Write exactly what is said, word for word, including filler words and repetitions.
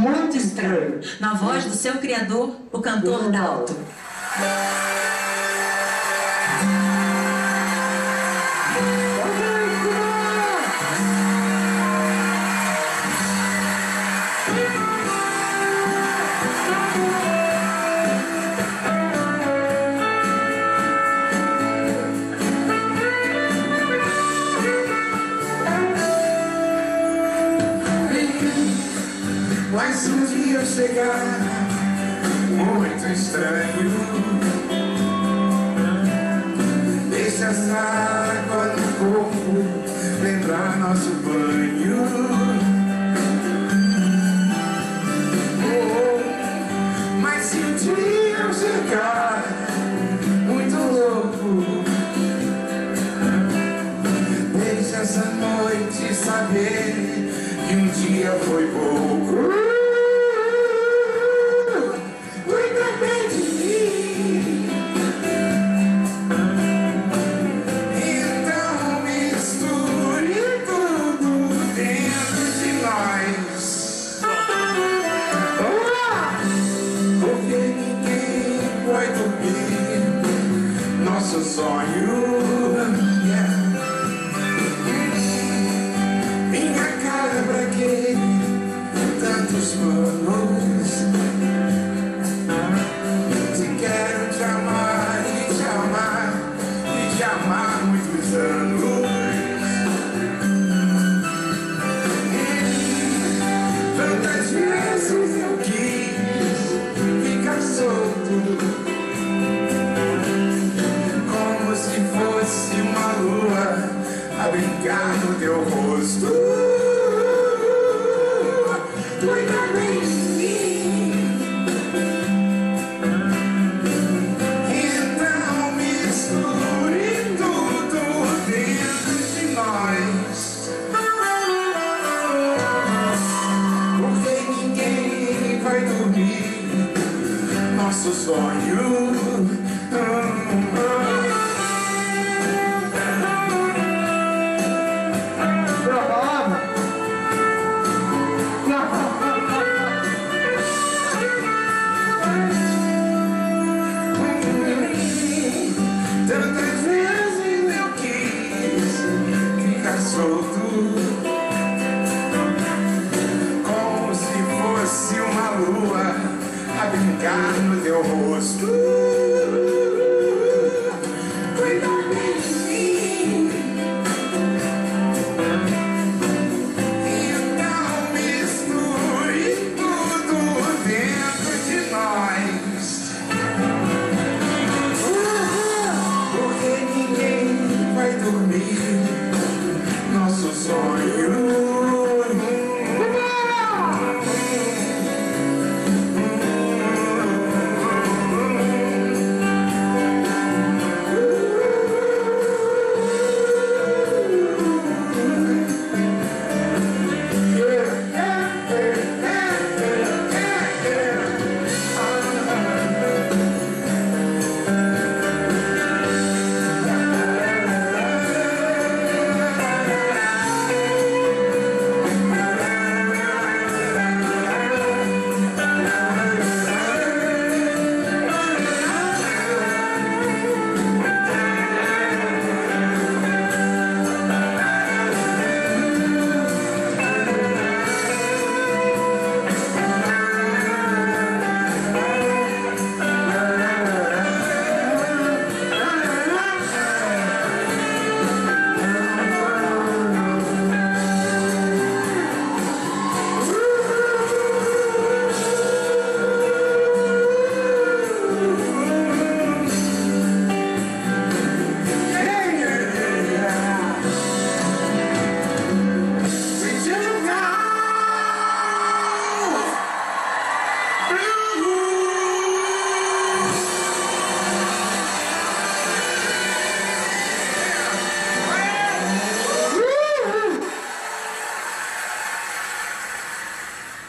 muito estranho. Na voz do seu criador, o cantor Dalto. Mas um dia chegar muito estranho, deixa essa água no corpo lembrar nosso banho. Oh, mas se um dia eu chegar muito louco, deixa essa noite saber que um dia foi pouco. Nosso sonho, yeah. Minha cara, pra quê? Tantos planos. Se quero te amar e te amar e te amar muitos anos. Tantas vezes eu quis ficar solto, se fosse uma lua a brincar no teu rosto. Cuida bem de mim, então misture tudo dentro de nós, porque ninguém vai dormir nosso sonho. Tantas vezes eu quis ficar solto, como se fosse uma lua a brincar no teu rosto.